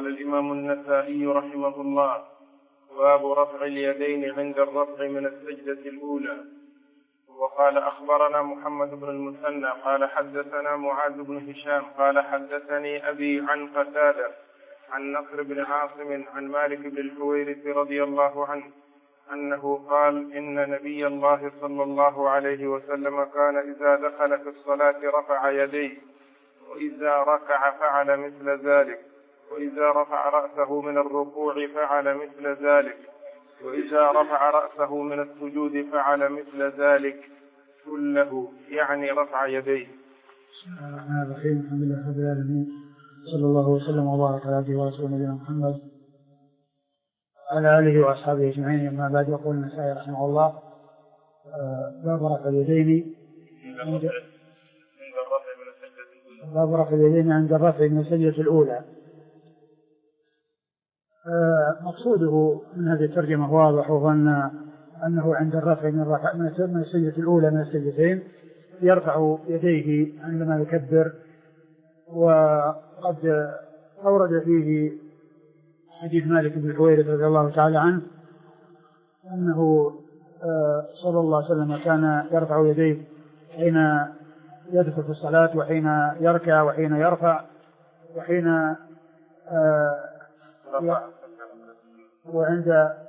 قال الإمام النسائي رحمه الله: باب رفع اليدين عند الرفع من السجدة الأولى. وقال: أخبرنا محمد بن المثنى قال حدثنا معاذ بن هشام قال حدثني أبي عن قتادة عن نصر بن عاصم عن مالك بن الحويرث رضي الله عنه أنه قال: إن نبي الله صلى الله عليه وسلم كان إذا دخل في الصلاة رفع يديه، وإذا ركع فعل مثل ذلك، وإذا رفع رأسه من الركوع فعل مثل ذلك، وإذا رفع رأسه من السجود فعل مثل ذلك كله، يعني رفع يديه. الرحمن الرحيم. الحمد لله رب العالمين، صلى الله وسلم وبارك على عبده ورسوله نبينا محمد وعلى آله وأصحابه أجمعين. أما بعد، يقول النسائي رحمه الله: باب رفع اليدين عند الرفع من السجدة الأولى. مقصوده من هذه الترجمة واضح، وظن أنه عند الرفع من السجدة الأولى من السجدتين يرفع يديه عندما يكبر. وقد أورد فيه حديث مالك بن الحويرث رضي الله تعالى عنه أنه صلى الله عليه وسلم كان يرفع يديه حين يدخل في الصلاة، وحين يركع، وحين يرفع، وحين وعند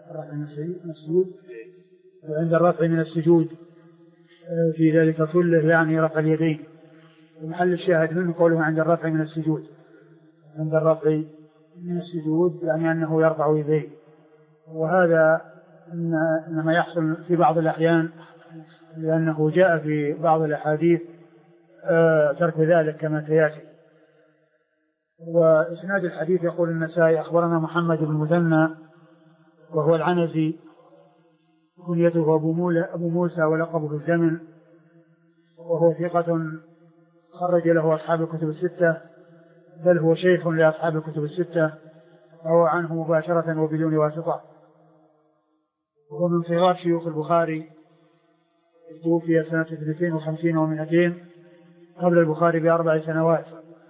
الرفع من السجود في ذلك كله، يعني رفع اليدين. ومحل الشاهد منه قوله عند الرفع من السجود. عند الرفع من السجود يعني أنه يرفع يديه، وهذا إنما يحصل في بعض الأحيان، لأنه جاء في بعض الأحاديث ترك ذلك كما سيأتي. وإسناد الحديث يقول النسائي: أخبرنا محمد بن المثنى وهو العنزي، كنيته أبو موسى ولقبه الزمن، وهو ثقة خرج له أصحاب الكتب الستة، بل هو شيخ لأصحاب الكتب الستة، روى عنه مباشرة وبدون واسطة. وهو من صغار شيوخ البخاري، توفي سنة 52 و200 قبل البخاري ب4 سنوات،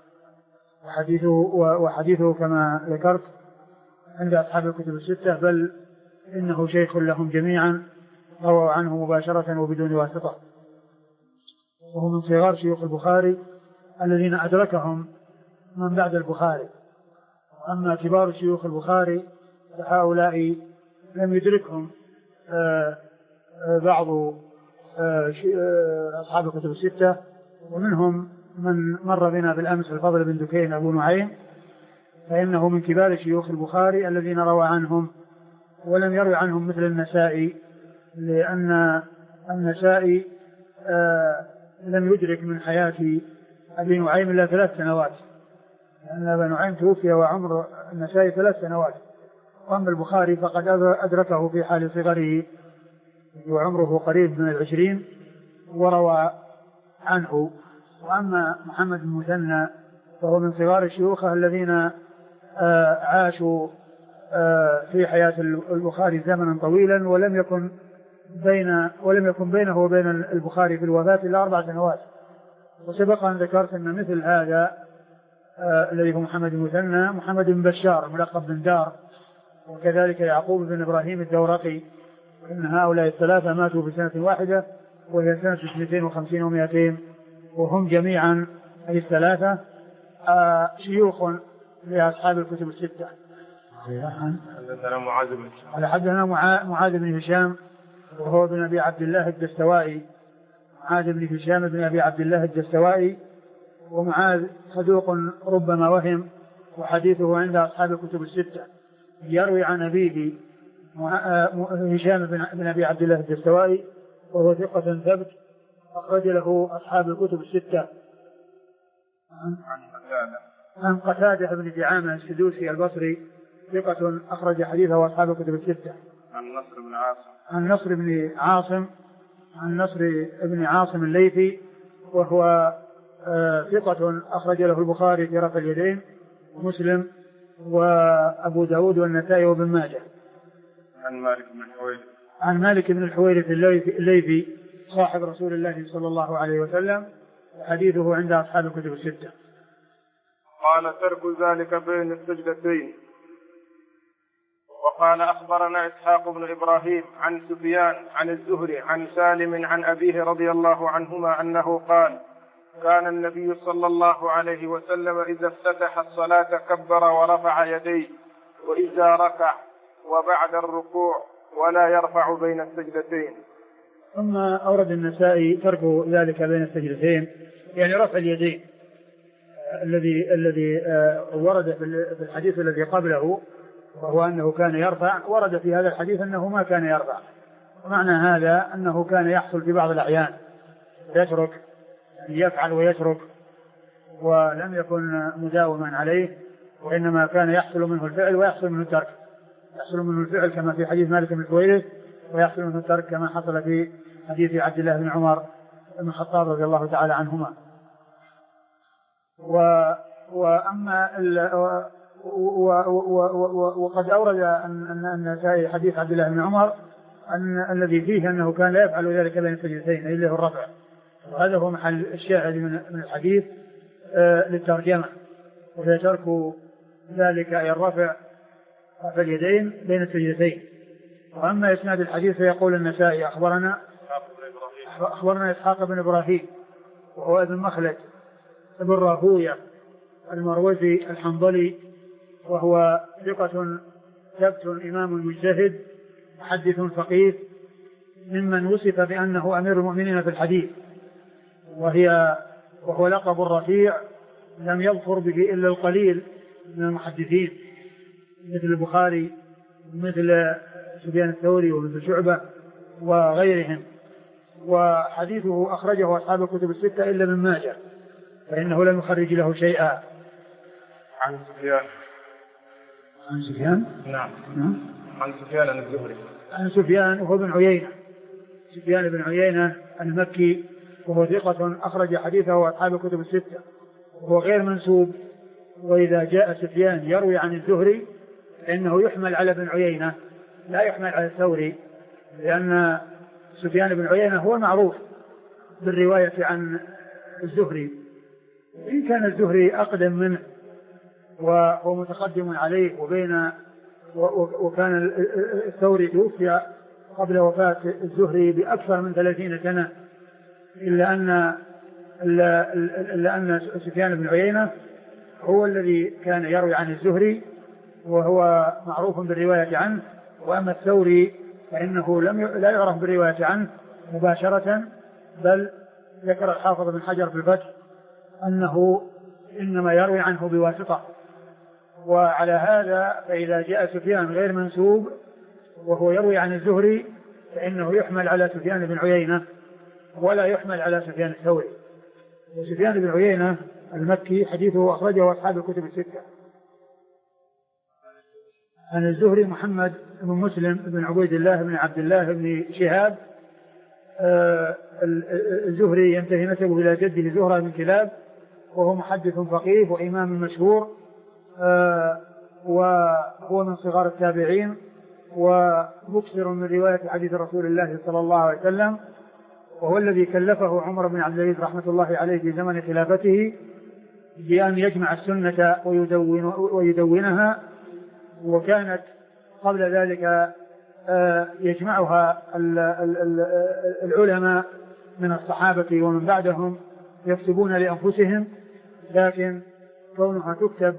وحديثه كما ذكرت عند أصحاب الكتب الستة، بل إنه شيخ لهم جميعا، روى عنه مباشرة وبدون واسطة. وهو من صغار شيوخ البخاري الذين أدركهم من بعد البخاري. أما كبار شيوخ البخاري فهؤلاء لم يدركهم بعض أصحاب الكتب الستة، ومنهم من مر بنا بالأمس الفضل بن دكين أبو نعيم، فإنه من كبار شيوخ البخاري الذين روى عنهم، ولم يروي عنهم مثل النسائي، لأن النسائي لم يدرك من حياة أبي نعيم إلا 3 سنوات، لأن أبا نعيم توفي وعمر النسائي 3 سنوات. وأما البخاري فقد أدركه في حال صغره وعمره قريب من 20 وروى عنه. وأما محمد بن المثنى فهو من صغار الشيوخ الذين عاشوا في حياة البخاري زمنا طويلا، ولم يكن بينه وبين البخاري في الوفاة إلا 4 سنوات. وسبق أن ذكرت أن مثل هذا الذي هو محمد بن المثنى محمد بن بشار ملقب بن دار، وكذلك يعقوب بن إبراهيم الدورقي، إن هؤلاء الثلاثة ماتوا في سنة واحدة وهي سنة 52 و200، وهم جميعا أي الثلاثة شيوخ لأصحاب الكتب الستة. حدثنا معاذ بن هشام وهو ابن أبي عبد الله الدستوائي. معاذ بن هشام بن أبي عبد الله الدستوائي، ومعاذ صدوق ربما وهم، وحديثه عند أصحاب الكتب الستة. يروي عن أبيه هشام بن أبي عبد الله الدستوائي، وهو ثقة ثبت أخرج له أصحاب الكتب الستة. عن قتادة بن دعامة السدوسي البصري، ثقة أخرج حديثه أصحاب الكتب الستة. عن نصر بن عاصم الليثي، وهو ثقة أخرج له البخاري في رفع اليدين ومسلم وأبو داود والنسائي وابن ماجه. عن مالك بن الحويرث الليثي صاحب رسول الله صلى الله عليه وسلم، حديثه عند أصحاب الكتب الستة. قال ترك ذلك بين السجدتين. وقال أخبرنا إسحاق بن إبراهيم عن سفيان عن الزهري عن سالم عن أبيه رضي الله عنهما أنه قال كان النبي صلى الله عليه وسلم إذا افتتح الصلاة كبر ورفع يديه وإذا ركع وبعد الركوع ولا يرفع بين السجدتين. ثم أورد النسائي ترك ذلك بين السجدتين، يعني رفع اليدين الذي ورد في الحديث الذي قبله، وهو أنه كان يرفع. ورد في هذا الحديث أنه ما كان يرفع، ومعنى هذا أنه كان يحصل في بعض الأحيان يترك، يفعل ويترك، ولم يكن مداوما عليه، وإنما كان يحصل منه الفعل ويحصل منه الترك. يحصل منه الفعل كما في حديث مالك بن الحويرث، ويحصل منه الترك كما حصل في حديث عبد الله بن عمر بن الخطاب رضي الله تعالى عنهما. وقد أورد أن النسائي حديث عبد الله بن عمر الذي فيه أنه كان لا يفعل ذلك بين السجدتين، أي له الرفع، وهذا هو محل الشاهد من الحديث للترجمة، وهي ترك ذلك أي الرفع اليدين بين السجدتين. وأما إسناد الحديث فيقول النسائي أخبرنا إسحاق بن إبراهيم وهو ابن مخلد ابن راهوية المروزي الحنظلي، وهو ثقة ثبت إمام مجتهد محدث فقيه، ممن وصف بأنه أمير المؤمنين في الحديث، وهو لقب رفيع لم يظفر به إلا القليل من المحدثين، مثل البخاري مثل سفيان الثوري ومثل شعبة وغيرهم. وحديثه أخرجه أصحاب الكتب الستة إلا ابن ماجه، فإنه لم يخرج له شيئا. عن سفيان نعم عن سفيان الزهري عن سفيان وهو بن عيينة، سفيان بن عيينة المكي، وهو ثقة أخرج حديثه أصحاب الكتب الستة، وهو غير منسوب. وإذا جاء سفيان يروي عن الزهري فإنه يحمل على بن عيينة لا يحمل على الثوري، لأن سفيان بن عيينة هو معروف بالرواية عن الزهري، إن كان الزهري أقدم منه وهو متقدم عليه وكان الثوري توفي قبل وفاة الزهري بأكثر من 30 سنة، إلا أن سفيان بن عيينة هو الذي كان يروي عن الزهري وهو معروف بالرواية عنه. وأما الثوري فإنه لا يعرف بالرواية عنه مباشرة، بل ذكر الحافظ بن حجر في الفتح أنه إنما يروي عنه بواسطة. وعلى هذا فإذا جاء سفيان غير منسوب وهو يروي عن الزهري فإنه يحمل على سفيان بن عيينة ولا يحمل على سفيان الثوري. وسفيان بن عيينة المكي حديثه أخرجه أصحاب الكتب الستة. عن الزهري محمد بن مسلم بن عبيد الله بن عبد الله بن شهاب. الزهري ينتهي نسبه إلى جده زهرة بن كلاب، وهو محدث فقيه وإمام مشهور، وهو من صغار التابعين، ومكثر من رواية حديث رسول الله صلى الله عليه وسلم، وهو الذي كلفه عمر بن عبد العزيز رحمة الله عليه في زمن خلافته بأن يجمع السنة ويدونها، وكانت قبل ذلك يجمعها العلماء من الصحابة ومن بعدهم يكتبون لأنفسهم، لكن كونها تكتب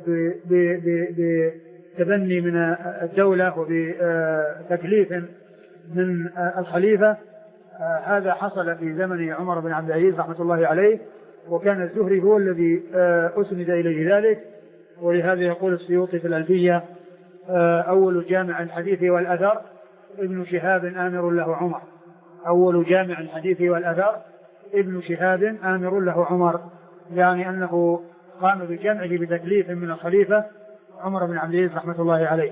بتبني من الدولة وبتكليف من الخليفة، هذا حصل في زمن عمر بن عبد العزيز رحمة الله عليه، وكان الزهري هو الذي أسند إليه ذلك. ولهذا يقول السيوطي في الألفية: أول جامع الحديث والأثر ابن شهاب آمر له عمر. أول جامع الحديث والأثر ابن شهاب آمر له عمر، يعني أنه قام بجمعه بتكليف من الخليفة عمر بن عبد العزيز رحمة الله عليه.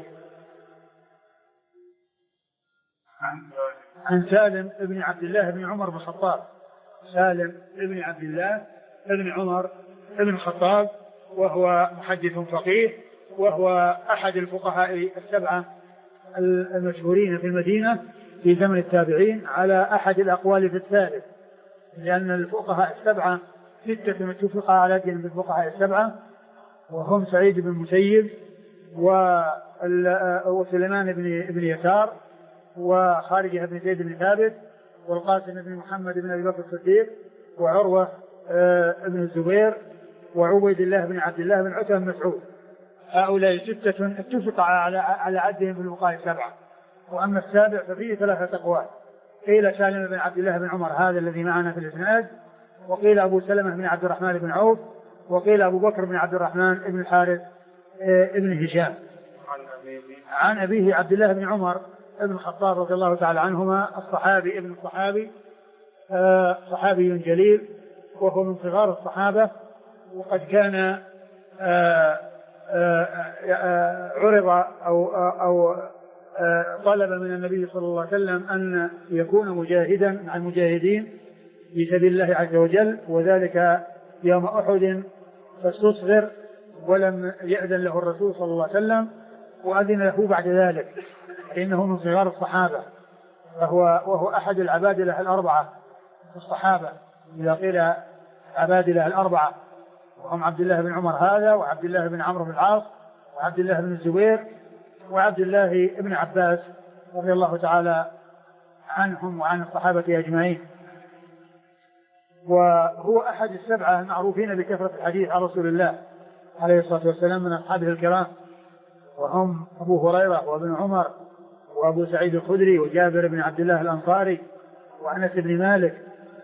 عن سالم ابن عبد الله بن عمر بن الخطاب. سالم ابن عبد الله ابن عمر ابن الخطاب، وهو محدث فقيه، وهو أحد الفقهاء السبعة المشهورين في المدينة في زمن التابعين، على أحد الأقوال في الثالث، لأن الفقهاء السبعة 6 اتفق على دين بالفقهاء السبعة، وهم سعيد بن المسيب وسليمان بن يسار وخارجة بن زيد بن ثابت والقاسم بن محمد بن أبي بكر الصديق وعروة بن الزبير وعبيد الله بن عبد الله بن عتبة بن مسعود. هؤلاء ستة اتفق على عدهم في البخاري 7، وأما السابع ففيه 3 أقوال. قيل سالم بن عبد الله بن عمر هذا الذي معنا في الإسناد، وقيل أبو سلمة بن عبد الرحمن بن عوف، وقيل أبو بكر بن عبد الرحمن بن الحارث بن هشام. عن أبيه عبد الله بن عمر ابن الخطاب رضي الله تعالى عنهما الصحابي ابن الصحابي صحابي جليل، وهو من صغار الصحابة، وقد كان عرض أو طلب من النبي صلى الله عليه وسلم أن يكون مجاهدا مع المجاهدين في سبيل الله عز وجل، وذلك يوم أحد، فاستصغر ولم يأذن له الرسول صلى الله عليه وسلم، وأذن له بعد ذلك، إنه من صغار الصحابة، وهو أحد العبادلة الأربعة في الصحابة. إذا قيل عبادلة الأربعة وهم عبد الله بن عمر هذا، وعبد الله بن عمرو بن العاص، وعبد الله بن الزبير، وعبد الله بن عباس رضي الله تعالى عنهم وعن الصحابة أجمعين. وهو أحد السبعة المعروفين بكثرة الحديث عن رسول الله عليه الصلاة والسلام من أصحابه الكرام، وهم أبو هريرة وابن عمر وأبو سعيد الخدري وجابر بن عبد الله الأنصاري وأنس بن مالك،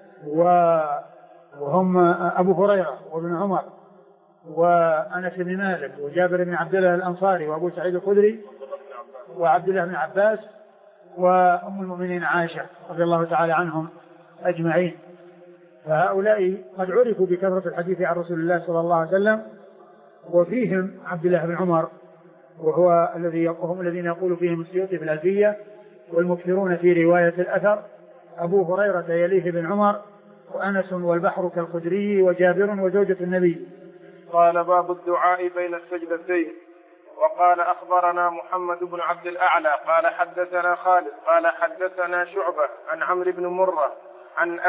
وهم أبو هريرة وابن عمر وأنس بن مالك وجابر بن عبد الله الأنصاري وأبو سعيد الخدري وعبد الله بن عباس وأم المؤمنين عائشة رضي الله تعالى عنهم أجمعين. فهؤلاء قد عرفوا بكثرة الحديث عن رسول الله صلى الله عليه وسلم، وفيهم عبد الله بن عمر، وهم الذين يقول فيهم السيوطي في الألفية والمكثرون في رواية الأثر. أبو هريرة يليه بن عمر، وأنس والبحر كالخدري، وجابر وزوجة النبي. قال باب الدعاء بين السجدتين. وقال أخبرنا محمد بن عبد الأعلى قال حدثنا خالد قال حدثنا شعبة عن عمرو بن مرة عن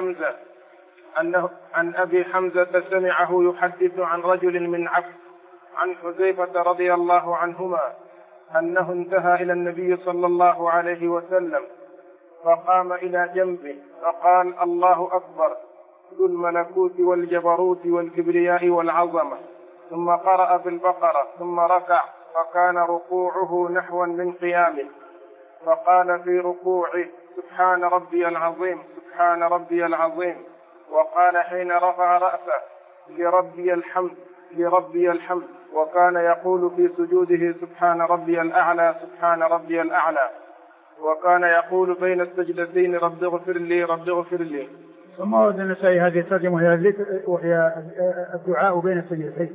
أبي حمزة سمعه يحدث عن رجل من عفو عن حذيفة رضي الله عنهما أنه انتهى إلى النبي صلى الله عليه وسلم فقام إلى جنبه فقال: الله أكبر ذو الملكوت والجبروت والكبرياء والعظمة، ثم قرأ بالبقرة ثم ركع، فكان ركوعه نحوا من قيامه، فقال في ركوعه: سبحان ربي العظيم سبحان ربي العظيم، وقال حين رفع رأسه: لربي الحمد لربي الحمد، وكان يقول في سجوده: سبحان ربي الأعلى سبحان ربي الأعلى، وكان يقول بين السجدتين: رب اغفر لي رب اغفر لي. ثم ورد النسائي هذه الترجمة وهي الدعاء بين السجدتين،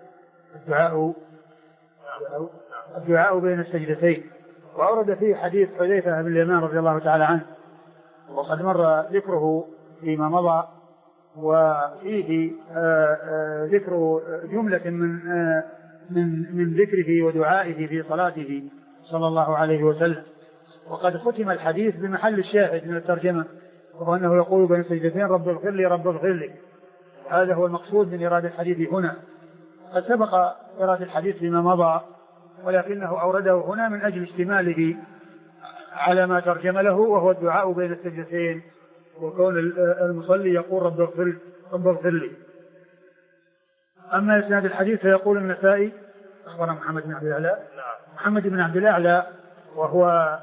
الدعاء بين السجدتين. وأورد فيه حديث حذيفة بن اليمان رضي الله تعالى عنه، وقد مر ذكره فيما مضى، وفيه ذكر جملة من ذكره ودعائه في صلاته صلى الله عليه وسلم. وقد ختم الحديث بمحل الشاهد من الترجمة، وهو أنه يقول بين السجدتين: رب اغفر لي رب اغفر لي. هذا هو المقصود من إرادة الحديث هنا. قد سبق إرادة الحديث فيما مضى، ولكنه أورده هنا من أجل اشتماله على ما ترجم له، وهو الدعاء بين السجدتين، وكون المصلي يقول رب اغفر لي. أما إسناد الحديث فيقول النسائي: أخبرنا محمد بن عبد الأعلى. محمد بن عبد الأعلى وهو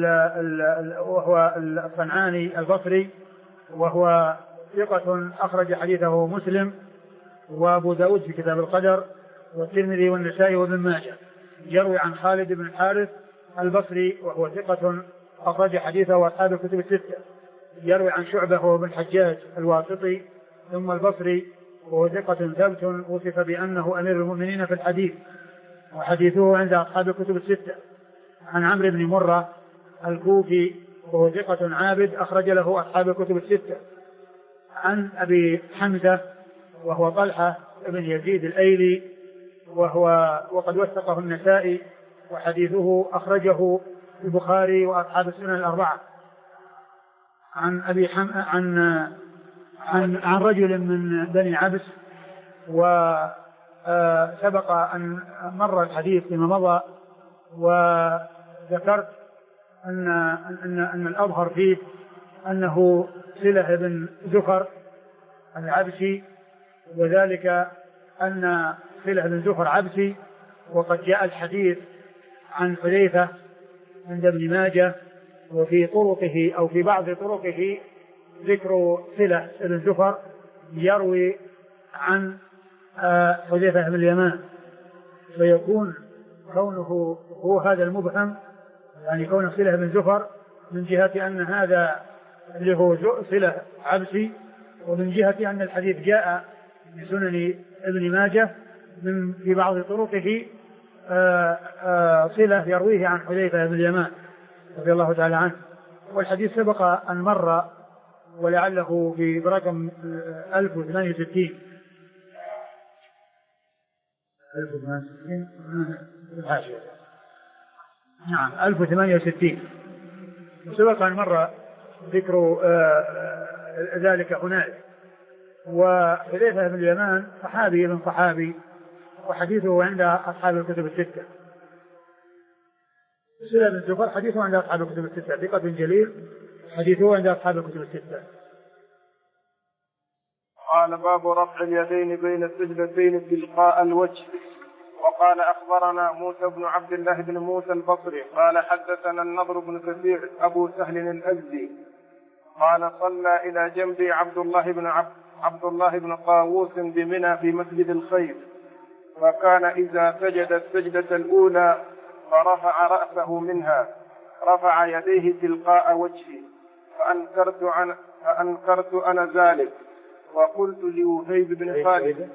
الصنعاني البصري، وهو ثقة أخرج حديثه مسلم وأبو داود في كتاب القدر والترمذي والنسائي وابن ماجه. يروي عن خالد بن الحارث البصري وهو ثقة أخرج حديثه أصحاب الكتب الستة. يروي عن شعبة وهو بن الحجاج الواسطي ثم البصري، وهو ثقة ثبت وصف بأنه أمير المؤمنين في الحديث، وحديثه عند أصحاب الكتب الستة. عن عمرو بن مرة الكوفي وهو ثقة عابد أخرج له أصحاب الكتب الستة. عن أبي حمزة وهو طلحة بن يزيد الأيلي وقد وثقه النسائي، وحديثه أخرجه البخاري وأصحاب السنن الأربعة. عن أبي عن رجل من بني عبس، سبق أن مر الحديث فيما مضى، وذكرت أن الأظهر فيه أنه صلة بن زفر العبسي، وذلك أن صلة بن زفر عبسي، وقد جاء الحديث عن حذيفة عند ابن ماجه، وفي طرقه أو في بعض طرقه ذكر صلة بن زفر يروي عن حذيفة بن اليمان، فيكون كونه هو هذا المبهم، يعني كون صلة بن زفر من جهة أن هذا اللي هو صلة عبسي، ومن جهة أن الحديث جاء في سنن ابن ماجه من في بعض طرقه صلة يرويه عن حذيفة بن اليمان رضي الله تعالى عنه. والحديث سبق أن مر ولعله في برقم 1068 نعم 1068 سبق أن مر ذكر ذلك هناك. وحذيفة بن اليمان صحابي من صحابي، وحديثه عند أصحاب الكتب الستة. صلة بن زفر حديثه عند أصحاب الكتب الستة، ثقة جليل، حديثه عند أصحاب الكتب الستة. قال باب رفع اليدين بين السجدتين تلقاء الوجه. وقال أخبرنا موسى بن عبد الله بن موسى البصري قال حدثنا النضر بن كثير أبو سهل الأزدي قال صلى إلى جنبي عبد الله بن طاووس بمنى في مسجد الخير، فكان إذا سجد السجدة الأولى فرفع رأسه منها رفع يديه تلقاء وجهه، فأنكرت أنا ذلك وقلت لوهيب بن خالد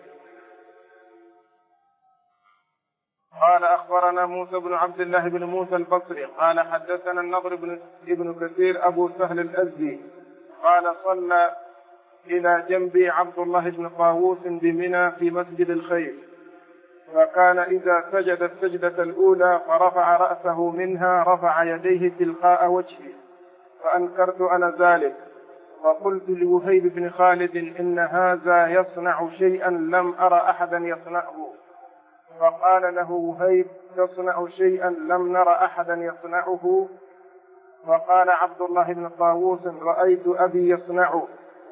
قال أخبرنا موسى بن عبد الله بن موسى البصري قال حدثنا النضر بن كثير أبو سهل الأزدي قال صلى إلى جنبي عبد الله بن طاووس بمنى في مسجد الخير، فكان إذا سجد السجدة الأولى فرفع رأسه منها رفع يديه تلقاء وجهه، فأنكرت أنا ذلك وقلت لوهيب بن خالد إن هذا يصنع شيئا لم أرى أحدا يصنعه، فقال له وهيب تصنع شيئا لم نرى أحدا يصنعه، فقال عبد الله بن طاووس رأيت أبي يصنعه،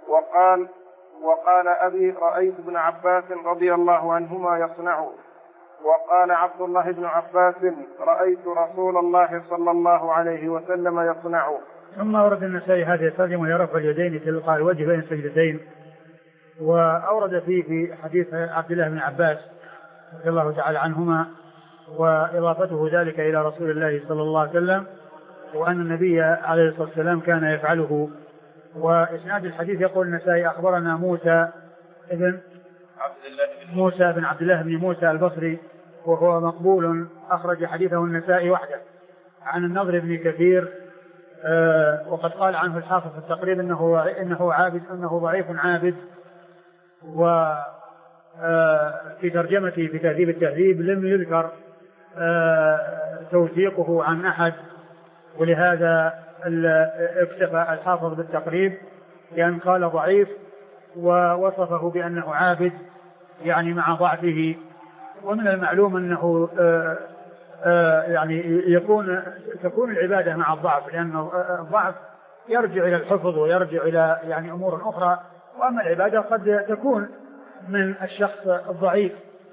وقال أبي رأيت ابن عباس رضي الله عنهما يصنعه، وقال عبد الله بن عباس رأيت رسول الله صلى الله عليه وسلم يصنعه. ثم ورد النسائي هذه الترجمة يرفع اليدين تلقاء الوجه بين السجدتين، وأورد فيه في حديث عبد الله بن عباس رضي الله تعالى عنهما وإضافته ذلك إلى رسول الله صلى الله عليه وسلم، وأن النبي عليه الصلاة والسلام كان يفعله. وإسناد الحديث يقول النسائي أخبرنا موسى بن عبد الله بن موسى البصري وهو مقبول أخرج حديثه النسائي وحده، عن النضر بن كثير وقد قال عنه الحافظ في التقريب إنه ضعيف عابد، وفي ترجمته في تهذيب التهذيب لم يذكر توثيقه عن أحد، ولهذا اكتفى الحافظ بالتقريب لأن قال ضعيف ووصفه بأنه عابد يعني مع ضعفه. ومن المعلوم أنه يعني تكون العبادة مع الضعف، لأن الضعف يرجع إلى الحفظ ويرجع إلى يعني أمور أخرى، وأما العبادة قد تكون من الشخص الضعيف،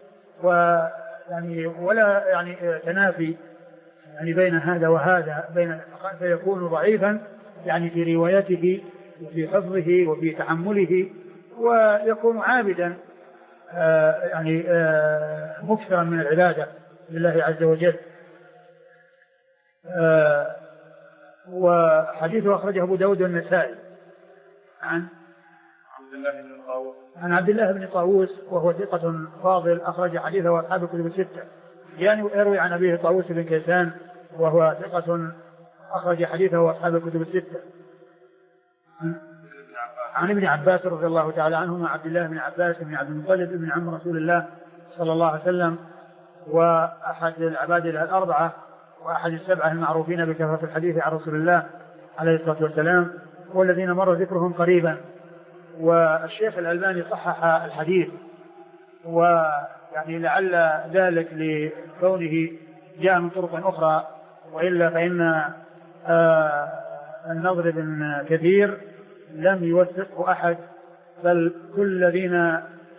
ويعني ولا يعني تنافي يعني بين هذا وهذا، فيكون ضعيفا يعني في روايته وفي حفظه وفي تحمله، ويكون عابدا يعني مكثرا من العبادة لله عز وجل. وحديثه أخرجه أبو داود والنسائي عن عبد الله بن طاووس وهو ثقة فاضل أخرج حديثه أصحاب الكتب الستة، يعني يروي عن أبيه طاووس بن كيسان وهو ثقة أخرج حديثه أصحاب الكتب الستة. عن ابن عباس رضي الله تعالى عنهما عبد الله بن عباس بن عبد المطلب بن عم رسول الله صلى الله عليه وسلم، وأحد العباد الأربعة وأحد السبعة المعروفين بكثرة الحديث عن رسول الله عليه الصلاة والسلام، والذين مر ذكرهم قريبا. والشيخ الألباني صحح الحديث يعني لعل ذلك لكونه جاء من طرق أخرى، وإلا فإن النضر بن كثير لم يوثقه أحد، بل كل الذين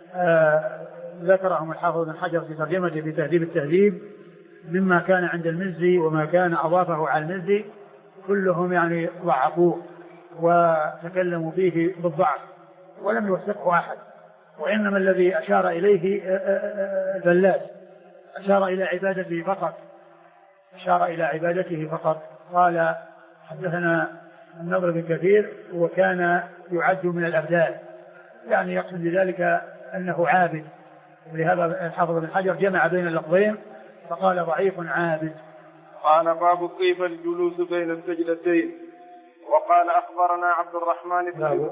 ذكرهم الحافظ بن حجر في ترجمته في تهذيب التهذيب مما كان عند المزي وما كان أضافه على المزي كلهم يعني ضعفوه وتكلموا فيه بالضعف ولم يوثقه أحد. وإنما الذي أشار إليه البلاس، أشار إلى عبادته فقط. قال حدثنا النضر بن كثير وكان يعد من الأبدال، يعني يقصد بذلك أنه عابد، ولهذا الحافظ بن حجر جمع بين اللفظين فقال ضعيف عابد. قال باب كيف الجلوس بين السجدتين. وقال أخبرنا عبد الرحمن بن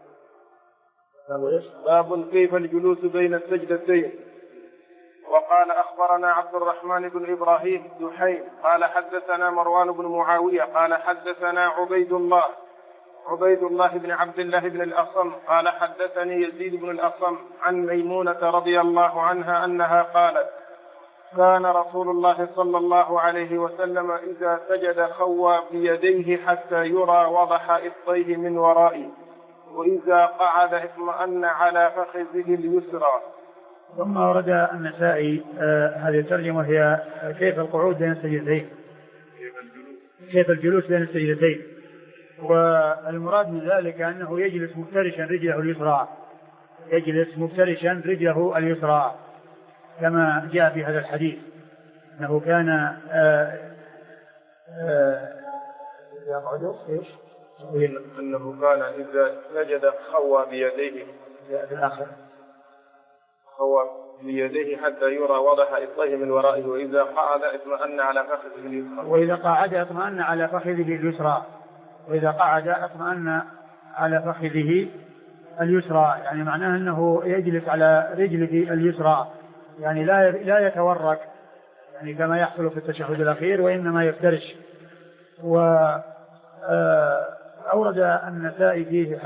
باب كيف الجلوس بين السجدتين. وقال أخبرنا عبد الرحمن بن إبراهيم دحيم قال حدثنا مروان بن معاوية قال حدثنا عبيد الله بن عبد الله بن الأصم قال حدثني يزيد بن الأصم عن ميمونة رضي الله عنها أنها قالت كان رسول الله صلى الله عليه وسلم إذا سجد خوى بيديه حتى يرى وضح إبطيه من ورائه، وإذا قعد اطمأن على فخذه اليسرى. ثم ورد النسائي هذه الترجمة هي كيف القعود بين السجدتين، كيف الجلوس بين السجدتين. والمراد من ذلك أنه يجلس مفترشا رجله اليسرى، كما جاء في هذا الحديث أنه كان يقعد أنه كان إذا سجد خوى بيديه بيديه حتى يرى وضح إبطيه من ورائه، وإذا قعد اطمأن على فخذه اليسرى. وإذا قعد اطمأن على فخذه اليسرى، يعني معناه أنه يجلس على رجله اليسرى، يعني لا يتورك يعني كما يحصل في التشهد الأخير، وإنما يفترش. وأورد النسائي فيه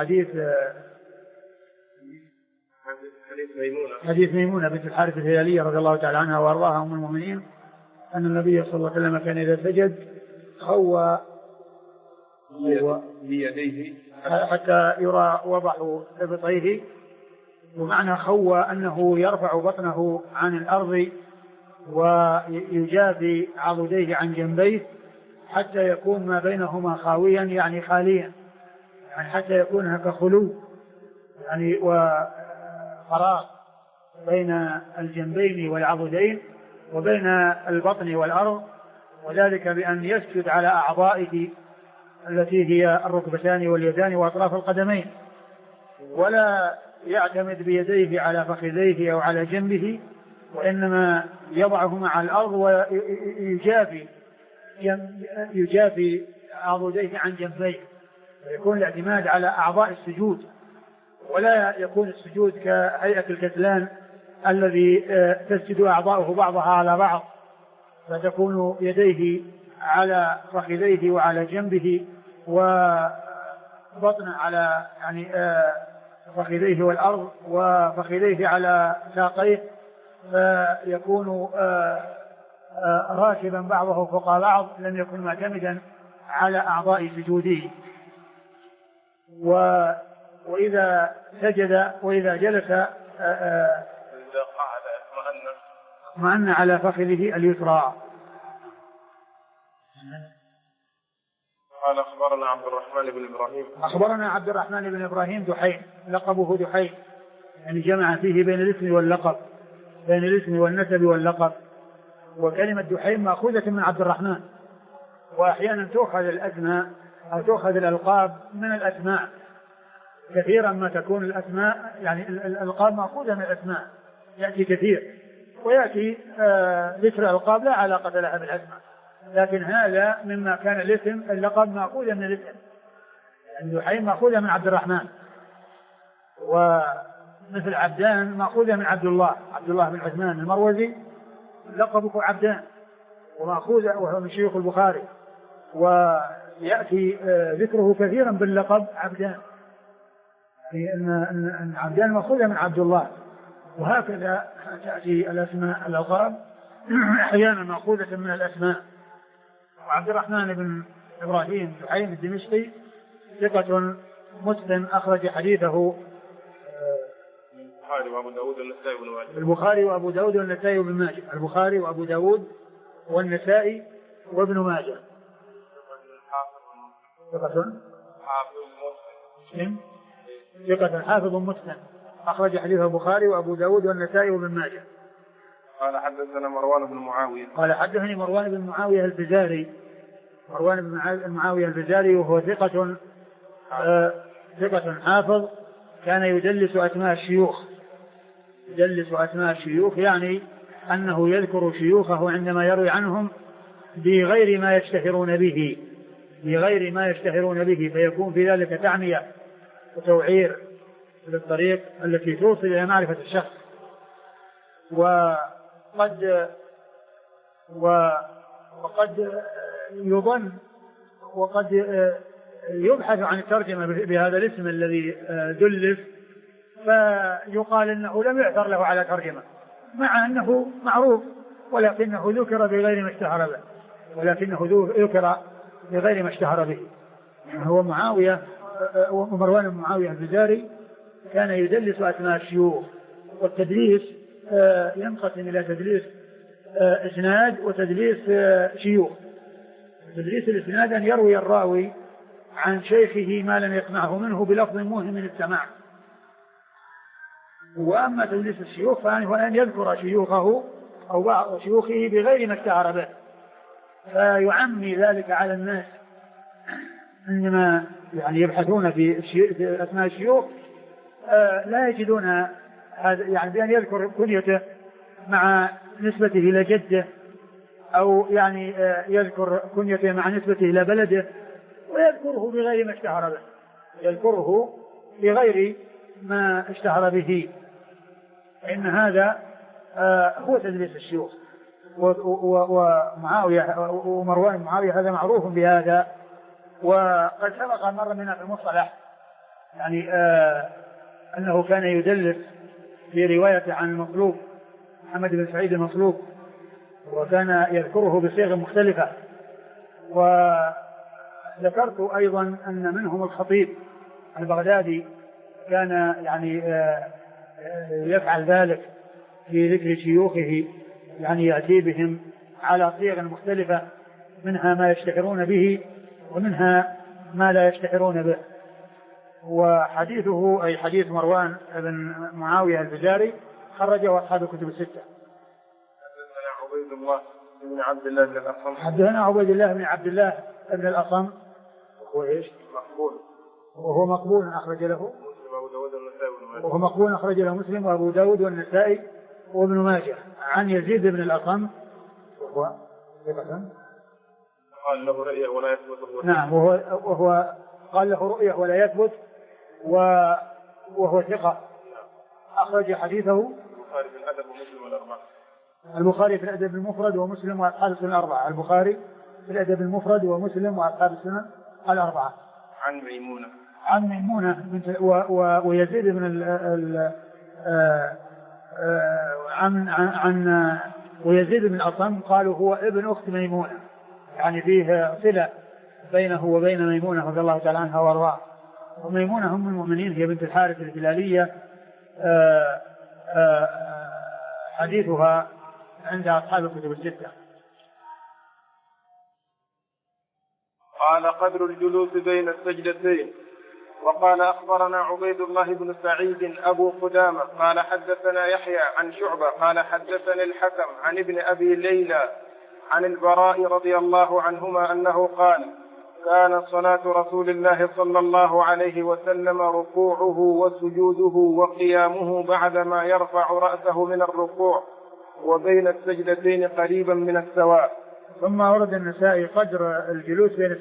حديث ميمونة بنت الحارث الهلالية رضي الله تعالى عنها وأرضاها أم المؤمنين أن النبي صلى الله عليه وسلم كان إذا سجد خوى بيديه حتى يرى وضع إبطيه، ومعنى خوى أنه يرفع بطنه عن الأرض ويجافي عضديه عن جنبيه حتى يكون ما بينهما خاويا، يعني خاليا، يعني حتى يكون هناك خلو يعني وفراغ بين الجنبين والعضدين وبين البطن والأرض، وذلك بأن يسجد على أعضائه التي هي الركبتان واليدان وأطراف القدمين، ولا يعتمد بيديه على فخذيه أو على جنبه، وإنما يضعهما على الأرض ويجافي عضديه عن جنبيه، ويكون الاعتماد على أعضاء السجود، ولا يكون السجود كهيئة الكتلان الذي تسجد أعضاؤه بعضها على بعض، فتكون يديه على فخذيه وعلى جنبه وبطنه على يعني فخذيه والأرض وفخذيه على ساقيه، فيكون راكبا بعضه فوق بعض، لم يكن معتمدا على أعضاء سجوده. وإذا سجد وإذا جلس اطمأن على فخذه اليسرى. قال أخبرنا عبد الرحمن بن إبراهيم دحيم، لقبه دحيم، يعني جمع فيه بين الاسم واللقب، بين الاسم والنسب واللقب. وكلمة دحيم مأخوذة من عبد الرحمن، وأحيانا تؤخذ الأسماء أو تؤخذ الألقاب من الأسماء، كثيرا ما تكون الأسماء يعني الألقاب مأخوذة من الأسماء، يأتي كثير، ويأتي ذكر الألقاب لا علاقة لها بالأسماء، لكن هذا مما كان الاسم اللقب مأخوذة من الاسم، يعني دحيم مأخوذة من عبد الرحمن، ومثل عبدان مأخوذة من عبد الله بن عثمان المروزي لقبه عبدان، ومأخوذة وهو من شيوخ البخاري، ويأتي ذكره كثيرا باللقب عبدان، يعني أن عبدان مأخوذة من عبد الله، وهكذا تأتي الأسماء الألقاب أحيانا مأخوذة من الأسماء. وعبد الرحمن بن إبراهيم دحيم الدمشقي ثقة متقن أخرج حديثه البخاري وأبو داود والنسائي وابن ماجه. البخاري وأبو داود والنسائي وابن ماجه. البخاري وأبو داود والنسائي وابن ماجه. ثقة حافظ متقن أخرج حديث البخاري وأبو داود والنسائي وابن ماجه. قال حدثنا مروان بن معاوية. قال حدثني مروان بن معاوية الفزاري. مروان بن معاوية الفزاري وهو ثقة حافظ كان يدلس أسماء الشيوخ. يدلس أسماء الشيوخ يعني أنه يذكر شيوخه عندما يروي عنهم بغير ما يشتهرون به فيكون في ذلك تعمية وتوعير للطريق التي توصل إلى معرفة الشخص. وقد يظن وقد يبحث عن الترجمة بهذا الاسم الذي دلس فيقال إنه لم يعثر له على ترجمة مع أنه معروف ولكنه ذكر بغير ما اشتهر به. هو معاوية ومروان بن معاوية الفزاري كان يدلس أسماء الشيوخ. والتدليس ينقسم إلى تدليس إسناد وتدليس شيوخ. تدليس الإسناد أن يروي الراوي عن شيخه ما لم يسمعه منه بلفظ موهم من السماع. وأما تدليس الشيوخ فهو أن يذكر شيوخه أو بعض شيوخه بغير ما اشتهر به فيعمي ذلك على الناس عندما يعني يبحثون في أسماء الشيوخ لا يجدون يعني بأن يذكر كنيته مع نسبته إلى جده أو يعني يذكر كنيته مع نسبته إلى بلده ويذكره بغير ما اشتهر به إن هذا هو تدليس الشيوخ. ومعاوية ومروان بن معاوية هذا معروف بهذا. وقد سبق مرة منا في المصطلح يعني أنه كان يدلس في رواية عن المطلوب محمد بن سعيد المطلوب وكان يذكره بصيغ مختلفة. وذكرت أيضا أن منهم الخطيب البغدادي كان يعني يفعل ذلك في ذكر شيوخه يعني يأتي بهم على صيغ مختلفة منها ما يشتهرون به ومنها ما لا يشتهرون به. وحديثه أي حديث مروان بن معاوية الفزاري خرجه أصحاب الكتب الستة. حدثنا عبيد الله بن عبد الله بن الأصم. حدثنا عبيد الله بن عبد الله بن الأصم وهو إيش؟ مقبول. وهو مقبول أخرج له مسلم وأبو داود والنسائي وابن ماجه. وهو مقبول أخرج له مسلم وأبو داود والنسائي وابن ماجه. عن يزيد بن الأصم وهو قال له رؤية ولا يثبت. نعم وهو قال له رؤية ولا يثبت وهو ثقة أخرج حديثه البخاري في الأدب ومسلم والأربعة. البخاري في الأدب المفرد ومسلم وأصحاب السنن الأربعة. البخاري في الأدب المفرد ومسلم وأصحاب السنن الأربعة. عن ميمونة ويزيد بن عن ويزيد بن الأصم قالوا هو ابن أخت ميمونة يعني فيه صلة بينه وبين ميمونة رضي الله تعالى عنها وارضاها. وميمونة أم المؤمنين هي بنت الحارث الهلالية. حديثها عند أصحاب الكتب الستة. قال قدر الجلوس بين السجدتين. وقال أخبرنا عبيد الله بن سعيد أبو قدامة قال حدثنا يحيى عن شعبة قال حدثني الحكم عن ابن أبي ليلى عن البراء رضي الله عنهما أنه قال كان صلاة رسول الله صلى الله عليه وسلم ركوعه وسجوده وقيامه بعدما يرفع رأسه من الركوع وبين السجدتين قريبا من السواء. ثم ورد النسائي قدر الجلوس بين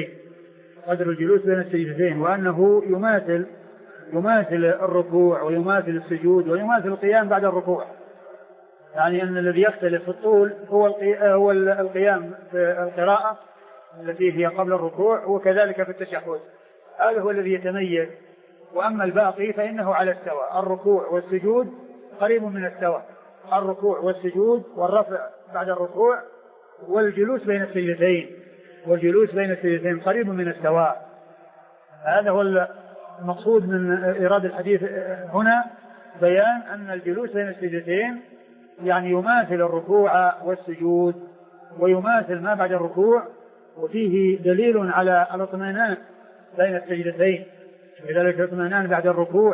السجدتين وأنه يماثل الركوع ويماثل السجود ويماثل القيام بعد الركوع. يعني أن الذي يختلف في الطول هو القيام في القراءة التي هي قبل الركوع وكذلك في التشهد. هذا هو الذي يتميز. وأما الباقي فإنه على السواء. الركوع والسجود قريب من السواء الركوع والسجود والرفع بعد الركوع والجلوس بين السجدتين قريب من السواء. هذا هو المقصود من إيراد الحديث هنا، بيان أن الجلوس بين السجدتين يعني يماثل الركوع والسجود ويماثل ما بعد الركوع، وفيه دليل على الاطمئنان بين السجدتين، لذلك الاطمئنان بعد الركوع،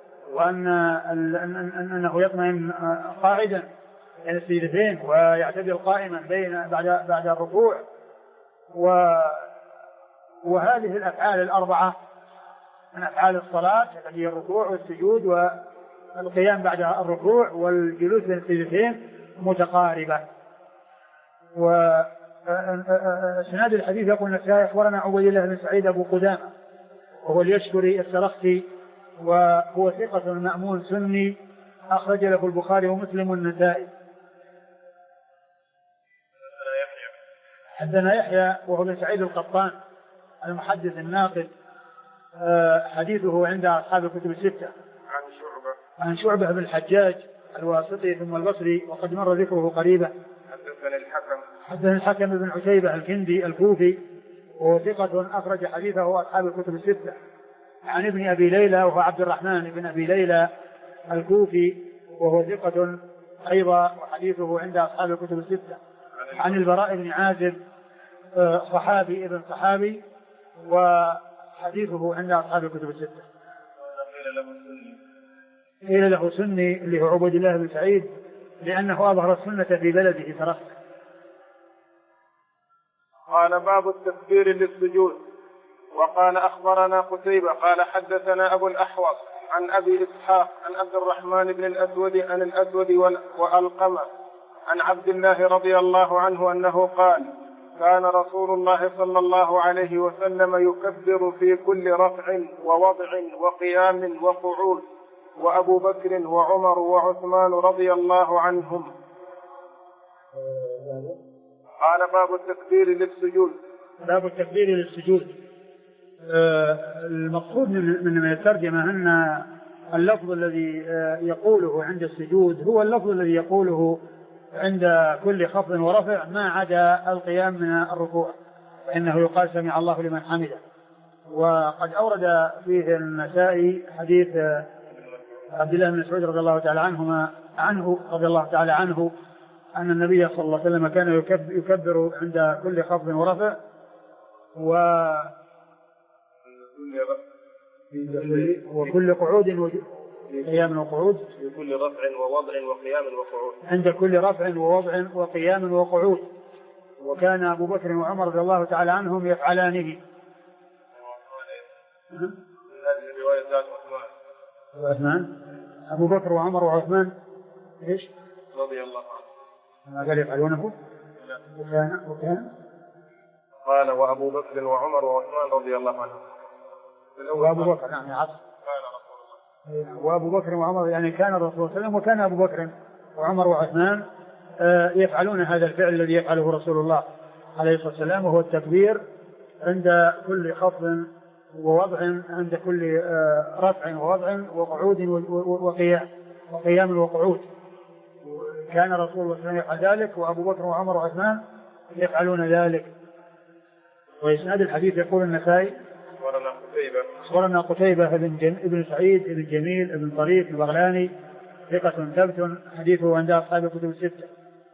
أنه يطمئن قاعدا بين السجدتين ويعتدل قائما بعد الركوع. وهذه الأفعال الأربعة من أفعال الصلاة هي الركوع والسجود والقيام بعد الركوع والجلوس بين السجدتين متقاربة. وسناد الحديث يقول النسائي أخبرنا عبيد الله بن سعيد أبو قدامة وهو اليشكري السرخسي وهو ثقة مأمون سني أخرج له البخاري ومسلم والنسائي. حدثنا يحيى وهو بن سعيد القطان المحدث الناقد، حديثه عند أصحاب الكتب الستة. عن شعبة بن الحجاج الواسطي ثم البصري وقد مر ذكره قريبا. حدثنا الحكم بن عتيبة الكندي الكوفي وهو ثقة أخرج حديثه أصحاب الكتب الستة. عن ابن أبي ليلى وهو عبد الرحمن بن أبي ليلى الكوفي وهو ثقة أيضا وحديثه عند أصحاب الكتب الستة. عن البراء بن عازب صحابي ابن صحابي وحديثه عند أصحاب الكتب الستة. قيل له سني اللي هو عبيد الله بن سعيد لأنه أظهر السنة في بلده سرخسي. قال باب التكبير للسجود. وقال أخبرنا قتيبة قال حدثنا أبو الأحوص عن أبي إسحاق عن عبد الرحمن بن الأسود عن الأسود وألقمة عن عبد الله رضي الله عنه أنه قال كان رسول الله صلى الله عليه وسلم يكبر في كل رفع ووضع وقيام وقعود وأبو بكر وعمر وعثمان رضي الله عنهم. قال باب التكبير للسجود. باب التكبير للسجود. المقصود من الترجمة أن اللفظ الذي يقوله عند السجود هو اللفظ الذي يقوله عند كل خفض ورفع ما عدا القيام من الركوع، فإنه يقال سمع الله لمن حمده. وقد أورد فيه النسائي حديث عبد الله بن مسعود رضي الله تعالى عنه أن النبي صلى الله عليه وسلم كان يكبر عند كل خفض ورفع وكل قعود قيام وقعود في كل رفع ووضع وقيام وقعود عند كل رفع ووضع وقيام وقعود. وكان أبو بكر وعمر رضي الله تعالى عنهم يفعلانه. وعثمان أبو بكر وعمر وعثمان إيش رضي الله عنه ما قال يفعلونه وكان قال وأبو بكر وعمر وعثمان رضي الله عنهم. وأبو بكر نعم عصر وأبو بكر وعمر يعني كان الرسول صلى الله عليه وسلم وكان أبو بكر وعمر وعثمان يفعلون هذا الفعل الذي يفعله رسول الله عليه الصلاة والسلام، وهو التكبير عند كل خفض ووضع عند كل رفع ووضع وقعود وقيام وقعود. كان رسول الله صلى الله عليه وسلم يفعل ذلك وأبو بكر وعمر وعثمان يفعلون ذلك. وإسناد الحديث يقول النسائي أخبرنا قتيبة ابن سعيد ابن جميل ابن طريف البغلاني ثقة ثبت حديثه عند أصحاب الكتب الستة.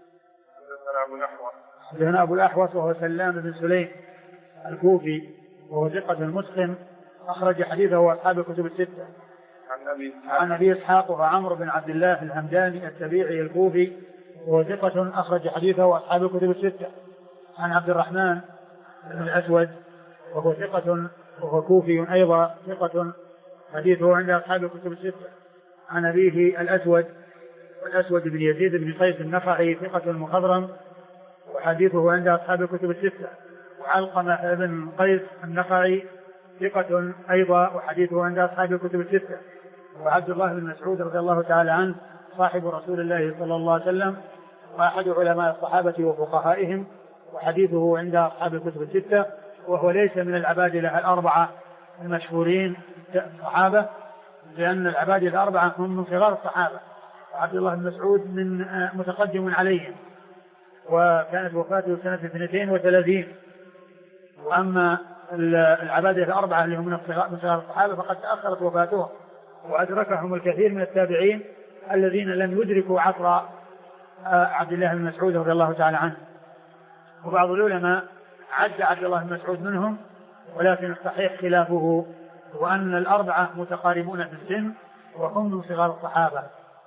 حدثنا أبو الأحوص وهو سلام بن سليم الكوفي وهو ثقة مسلم أخرج حديثه أصحاب الكتب الستة. عن أبي إسحاق وهو عمرو بن عبد الله الهمداني التبيعي الكوفي وهو ثقة أخرج حديثه أصحاب الكتب الستة. عن عبد الرحمن بن الأسود وهو ثقة وهو كوفي أيضا ثقة حديثه عند أصحاب الكتب الستة. عن أبيه الأسود بن يزيد بن قيس النخعي ثقة مخضرم وحديثه عند أصحاب الكتب الستة. وعلقمة بن قيس النخعي ثقة أيضا وحديثه عند أصحاب الكتب الستة. وعبد الله بن مسعود رضي الله تعالى عنه صاحب رسول الله صلى الله عليه وسلم وأحد علماء الصحابة وفقهائهم وحديثه عند أصحاب الكتب الستة، وهو ليس من العبادلة الأربعة المشهورين الصحابة، لأن العبادلة الأربعة هم من صغار الصحابة. عبد الله بن مسعود من متقدم عليهم، وكانت وفاته سنة 32. وأما العبادة الأربعة اللي هم من صغار الصحابة فقد تأخرت وفاتهم، وأدركهم الكثير من التابعين الذين لم يدركوا عصر عبد الله بن مسعود رضي الله تعالى عنه. وبعض العلماء عد عبد الله بن مسعود منهم، ولكن الصحيح خلافه، وأن الأربعة متقاربون في السن وهم من صغار الصحابة.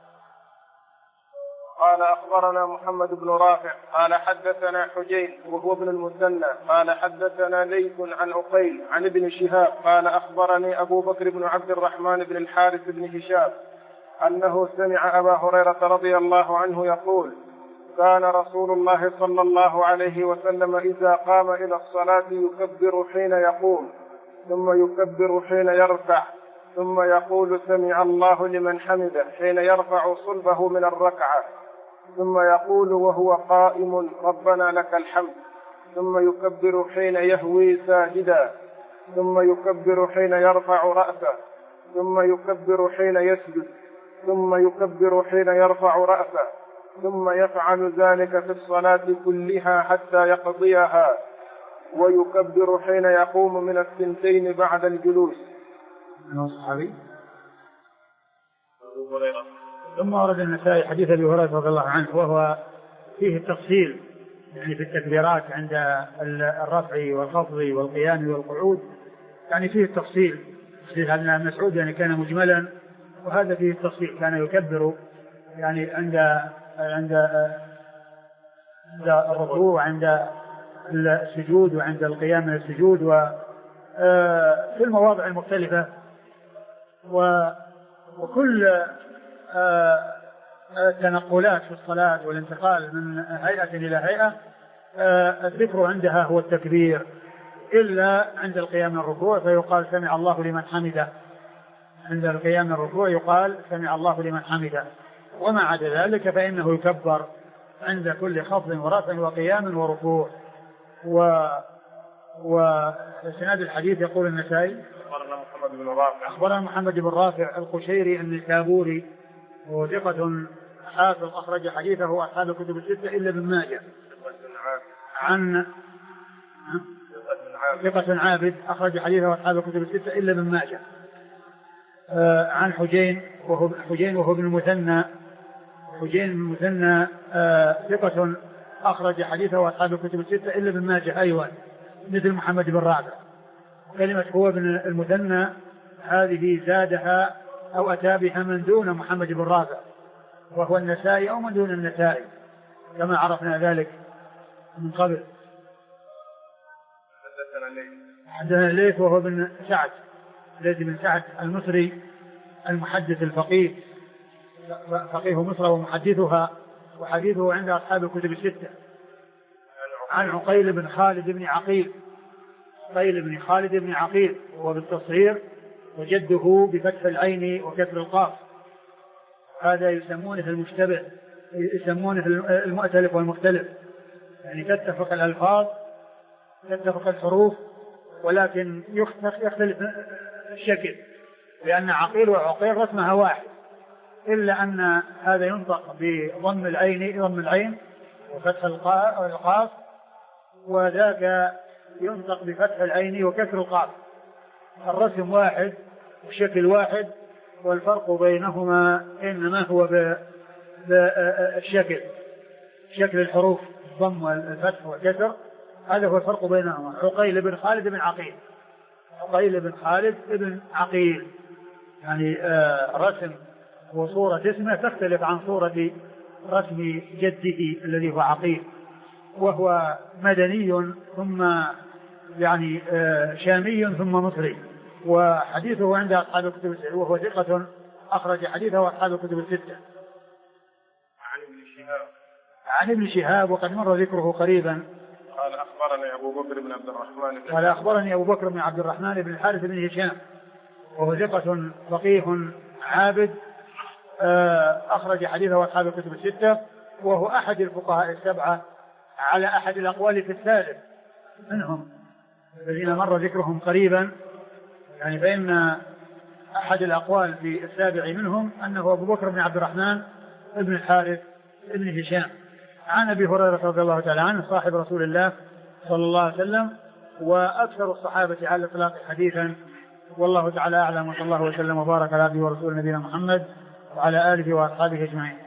قال أخبرنا محمد بن رافع قال حدثنا حجين وهو ابن المثنى قال حدثنا ليث عن عقيل عن ابن شهاب قال أخبرني أبو بكر بن عبد الرحمن بن الحارث بن هشام أنه سمع أبا هريرة رضي الله عنه يقول: كان رسول الله صلى الله عليه وسلم إذا قام إلى الصلاة يكبر حين يقوم، ثم يكبر حين يرفع، ثم يقول: سمع الله لمن حمده، حين يرفع صلبه من الركعة، ثم يقول وهو قائم: ربنا لك الحمد، ثم يكبر حين يهوي ساجدا، ثم يكبر حين يرفع رأسه، ثم يكبر حين يسجد، ثم يكبر حين يرفع رأسه، ثم يفعل ذلك في الصلاة كلها حتى يقضيها، ويكبر حين يقوم من الثنتين بعد الجلوس. ثم ورد النسائي حديث أبي هريرة رضي الله عنه، وهو فيه التفصيل يعني في التكبيرات عند الرفع والخفض والقيام والقعود، يعني فيه التفصيل. حديث ابن مسعود يعني كان مجملا، وهذا فيه التفصيل، كان يكبر يعني عند الركوع وعند السجود وعند القيام من السجود وفي المواضع المختلفة. وكل التنقلات في الصلاة والانتقال من هيئة إلى هيئة الذكر عندها هو التكبير، إلا عند القيام من الركوع فيقال: سمع الله لمن حمده. عند القيام من الركوع يقال: سمع الله لمن حمده. وما عدا ذلك فإنه يكبر عند كل خفض ورفع وقيام وركوع. وسناد الحديث يقول النسائي: أخبرنا محمد بن رافع القشيري النسابوري، وهو ثقة حافظ أخرج حديثه أصحاب الكتب الستة إلا ابن ماجه. عن ثقة عابد أخرج حديثه أصحاب الكتب الستة إلا ابن ماجه. عن حجين وهو ابن المثنى. حجين بن المثنى ثقة أخرج حديثه أصحاب الكتب الستة إلا ابن ماجه أيضا، مثل محمد بن رافع. كلمة هو ابن المثنى هذه زادها أو أتى بها من دون محمد بن رافع، وهو النسائي أو من دون النسائي كما عرفنا ذلك من قبل. حدثنا الليث وهو بن سعد، ليث بن سعد المصري المحدث الفقيه، فقيه مصر ومحدثها، وحديثه عند أصحاب الكتب الستة. عن عقيل بن خالد بن عقيل، عقيل بن خالد بن عقيل وهو بالتصغير، وجده بفتح العين وكسر القاف. هذا يسمونه المشتبه، يسمونه المؤتلف والمختلف، يعني تتفق الألفاظ تتفق الحروف ولكن يختلف الشكل، لأن عقيل وعقيل رسمها واحد، إلا أن هذا ينطق بضم العين وفتح القاف، وذاك ينطق بفتح العين وكسر القاف. الرسم واحد والشكل واحد، والفرق بينهما إنما هو بالشكل، شكل الحروف، الضم والفتح والكسر، هذا هو الفرق بينهما. عقيل بن خالد بن عقيل، عقيل بن خالد بن عقيل، يعني رسم وصورة اسمه تختلف عن صورة رسم جده الذي هو عقيل، وهو مدني ثم يعني شامي ثم مصري، وحديثه عند أصحاب الكتب الستة، وهو ثقة أخرج حديثه أصحاب الكتب الستة. عن ابن شهاب وقد مر ذكره قريبا. قال أخبرني أبو بكر بن عبد الرحمن قال أخبرني أبو بكر بن عبد الرحمن بن الحارث بن هشام، وهو ثقة فقيه عابد أخرج حديثه أصحاب الكتب الستة، وهو أحد الفقهاء السبعة على أحد الأقوال في الثالث منهم الذين مر ذكرهم قريبا، يعني فإن أحد الأقوال في السابع منهم أنه أبو بكر بن عبد الرحمن بن الحارث بن هشام عن أبي هريرة رضي الله تعالى عنه صاحب رسول الله صلى الله عليه وسلم وأكثر الصحابة على الإطلاق حديثا. والله تعالى أعلم، وصلى الله وسلم وبارك على عبده ورسوله نبينا محمد وعلى آله وأصحابه أجمعين.